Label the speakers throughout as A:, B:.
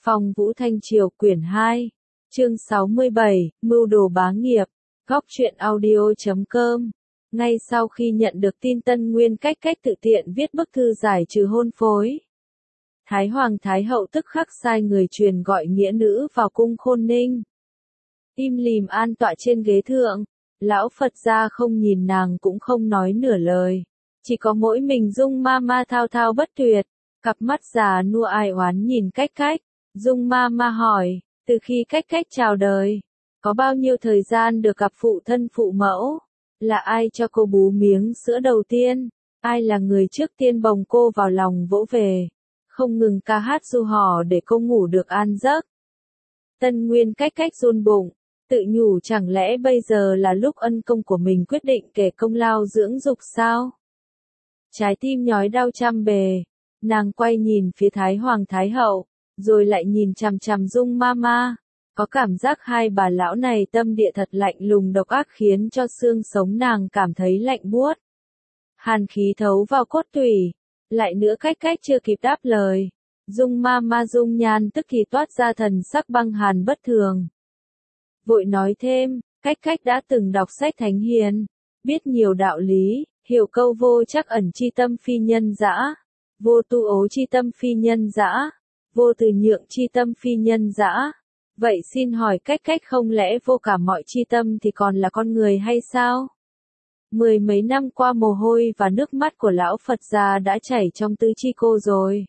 A: Phong Vũ Thanh Triều quyển 2, chương 67, Mưu đồ bá nghiệp, góc truyện audio.com. Ngay sau khi nhận được tin Tân Nguyên cách tự tiện viết bức thư giải trừ hôn phối, Thái Hoàng Thái Hậu tức khắc sai người truyền gọi nghĩa nữ vào cung Khôn Ninh. Im lìm an tọa trên ghế thượng, lão Phật gia không nhìn nàng cũng không nói nửa lời, chỉ có mỗi mình Dung ma ma thao thao bất tuyệt, cặp mắt già nua ai oán nhìn cách. Dung ma ma hỏi, từ khi cách chào đời, có bao nhiêu thời gian được gặp phụ thân phụ mẫu? Là ai cho cô bú miếng sữa đầu tiên? Ai là người trước tiên bồng cô vào lòng vỗ về? Không ngừng ca hát du hò để cô ngủ được an giấc. Tân Nguyên cách run bụng, tự nhủ chẳng lẽ bây giờ là lúc ân công của mình quyết định kể công lao dưỡng dục sao? Trái tim nhói đau trăm bề, nàng quay nhìn phía Thái Hoàng Thái Hậu, rồi lại nhìn chằm chằm Dung ma ma, có cảm giác hai bà lão này tâm địa thật lạnh lùng độc ác khiến cho xương sống nàng cảm thấy lạnh buốt. Hàn khí thấu vào cốt tủy, lại nữa cách chưa kịp đáp lời, Dung ma ma dung nhan tức thì toát ra thần sắc băng hàn bất thường. Vội nói thêm, cách đã từng đọc sách thánh hiền, biết nhiều đạo lý, hiểu câu vô trắc ẩn chi tâm phi nhân dã, vô tu ố chi tâm phi nhân dã, vô từ nhượng chi tâm phi nhân dã. Vậy xin hỏi cách không lẽ vô cả mọi chi tâm thì còn là con người hay sao? Mười mấy năm qua mồ hôi và nước mắt của lão Phật gia đã chảy trong tứ chi cô rồi.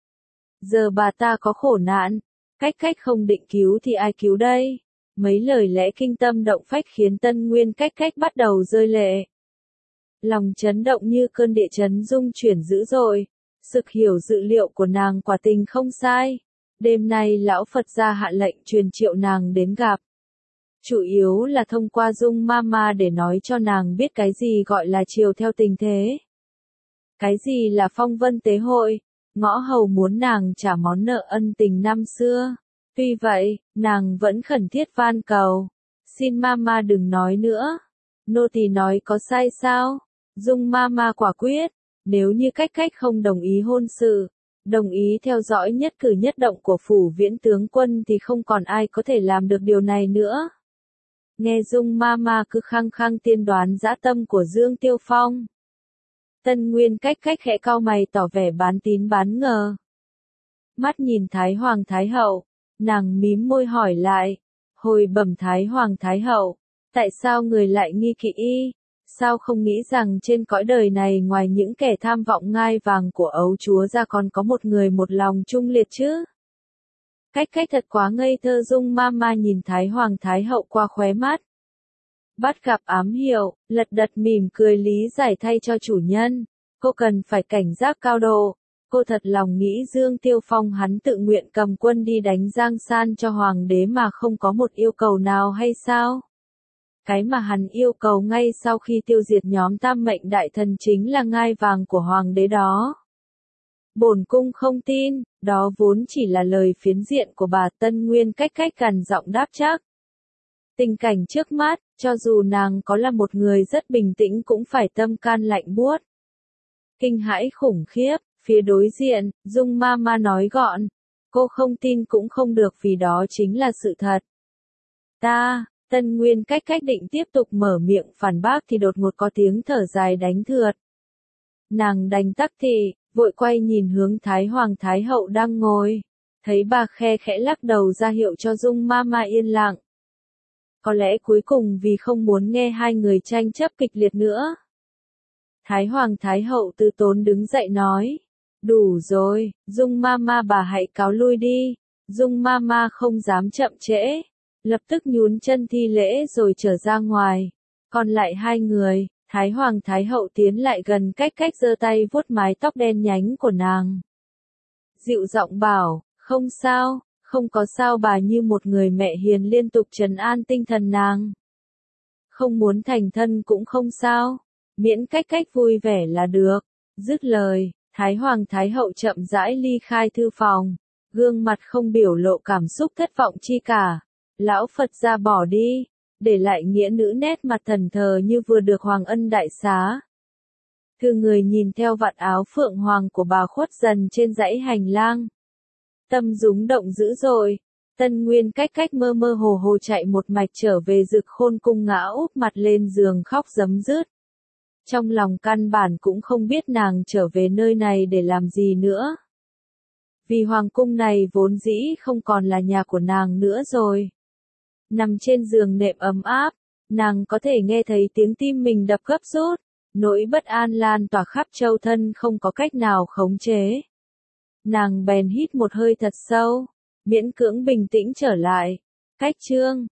A: Giờ bà ta có khổ nạn, cách không định cứu thì ai cứu đây? Mấy lời lẽ kinh tâm động phách khiến Tân Nguyên cách bắt đầu rơi lệ. Lòng chấn động như cơn địa chấn rung chuyển dữ dội, sực hiểu dự liệu của nàng quả tình không sai. Đêm nay lão Phật gia hạ lệnh truyền triệu nàng đến gặp. Chủ yếu là thông qua Dung ma ma để nói cho nàng biết cái gì gọi là chiều theo tình thế. Cái gì là phong vân tế hội, ngõ hầu muốn nàng trả món nợ ân tình năm xưa. Tuy vậy, nàng vẫn khẩn thiết van cầu. Xin ma ma đừng nói nữa. Nô tỳ nói có sai sao? Dung ma ma quả quyết. Nếu như cách không đồng ý hôn sự, đồng ý theo dõi nhất cử nhất động của phủ viễn tướng quân thì không còn ai có thể làm được điều này nữa. Nghe Dung ma ma cứ khăng tiên đoán dã tâm của Dương Tiêu Phong. Tân Nguyên cách khẽ cau mày tỏ vẻ bán tín bán ngờ. Mắt nhìn Thái Hoàng Thái Hậu, nàng mím môi hỏi lại, hồi bẩm Thái Hoàng Thái Hậu, tại sao người lại nghi kỵ y? Sao không nghĩ rằng trên cõi đời này ngoài những kẻ tham vọng ngai vàng của ấu chúa ra còn có một người một lòng trung liệt chứ? Cách thật quá ngây thơ. Dung ma ma nhìn Thái Hoàng Thái Hậu qua khóe mắt. Bắt gặp ám hiệu, lật đật mỉm cười lý giải thay cho chủ nhân. Cô cần phải cảnh giác cao độ. Cô thật lòng nghĩ Dương Tiêu Phong hắn tự nguyện cầm quân đi đánh Giang San cho hoàng đế mà không có một yêu cầu nào hay sao? Cái mà hắn yêu cầu ngay sau khi tiêu diệt nhóm Tam Mệnh Đại Thần chính là ngai vàng của hoàng đế đó. Bổn cung không tin, đó vốn chỉ là lời phiến diện của bà. Tân Nguyên cách gằn giọng đáp chắc. Tình cảnh trước mắt, cho dù nàng có là một người rất bình tĩnh cũng phải tâm can lạnh buốt. Kinh hãi khủng khiếp, phía đối diện, Dung ma ma nói gọn. Cô không tin cũng không được vì đó chính là sự thật. Tân Nguyên cách định tiếp tục mở miệng phản bác thì đột ngột có tiếng thở dài đánh thượt. Nàng đành tắc thì, vội quay nhìn hướng Thái Hoàng Thái Hậu đang ngồi. Thấy bà khẽ lắc đầu ra hiệu cho Dung ma ma yên lặng. Có lẽ cuối cùng vì không muốn nghe hai người tranh chấp kịch liệt nữa. Thái Hoàng Thái Hậu từ tốn đứng dậy nói. Đủ rồi, Dung ma ma bà hãy cáo lui đi. Dung ma ma không dám chậm trễ. Lập tức nhún chân thi lễ rồi trở ra ngoài. Còn lại hai người, Thái Hoàng Thái Hậu tiến lại gần cách giơ tay vuốt mái tóc đen nhánh của nàng. Dịu giọng bảo, không sao, không có sao. Bà như một người mẹ hiền liên tục trấn an tinh thần nàng. Không muốn thành thân cũng không sao, miễn cách vui vẻ là được. Dứt lời, Thái Hoàng Thái Hậu chậm rãi ly khai thư phòng, gương mặt không biểu lộ cảm xúc thất vọng chi cả. Lão Phật gia bỏ đi, để lại nghĩa nữ nét mặt thần thờ như vừa được hoàng ân đại xá. Thư người nhìn theo vạt áo phượng hoàng của bà khuất dần trên dãy hành lang. tâm rúng động dữ dội. Tân Nguyên cách cách mơ mơ hồ hồ chạy một mạch trở về Dực Khôn cung, ngã úp mặt lên giường khóc rấm rứt. Trong lòng căn bản cũng không biết nàng trở về nơi này để làm gì nữa. Vì hoàng cung này vốn dĩ không còn là nhà của nàng nữa rồi. Nằm trên giường nệm ấm áp, nàng có thể nghe thấy tiếng tim mình đập gấp rút, nỗi bất an lan tỏa khắp châu thân không có cách nào khống chế. Nàng bèn hít một hơi thật sâu, miễn cưỡng bình tĩnh trở lại. Cách chương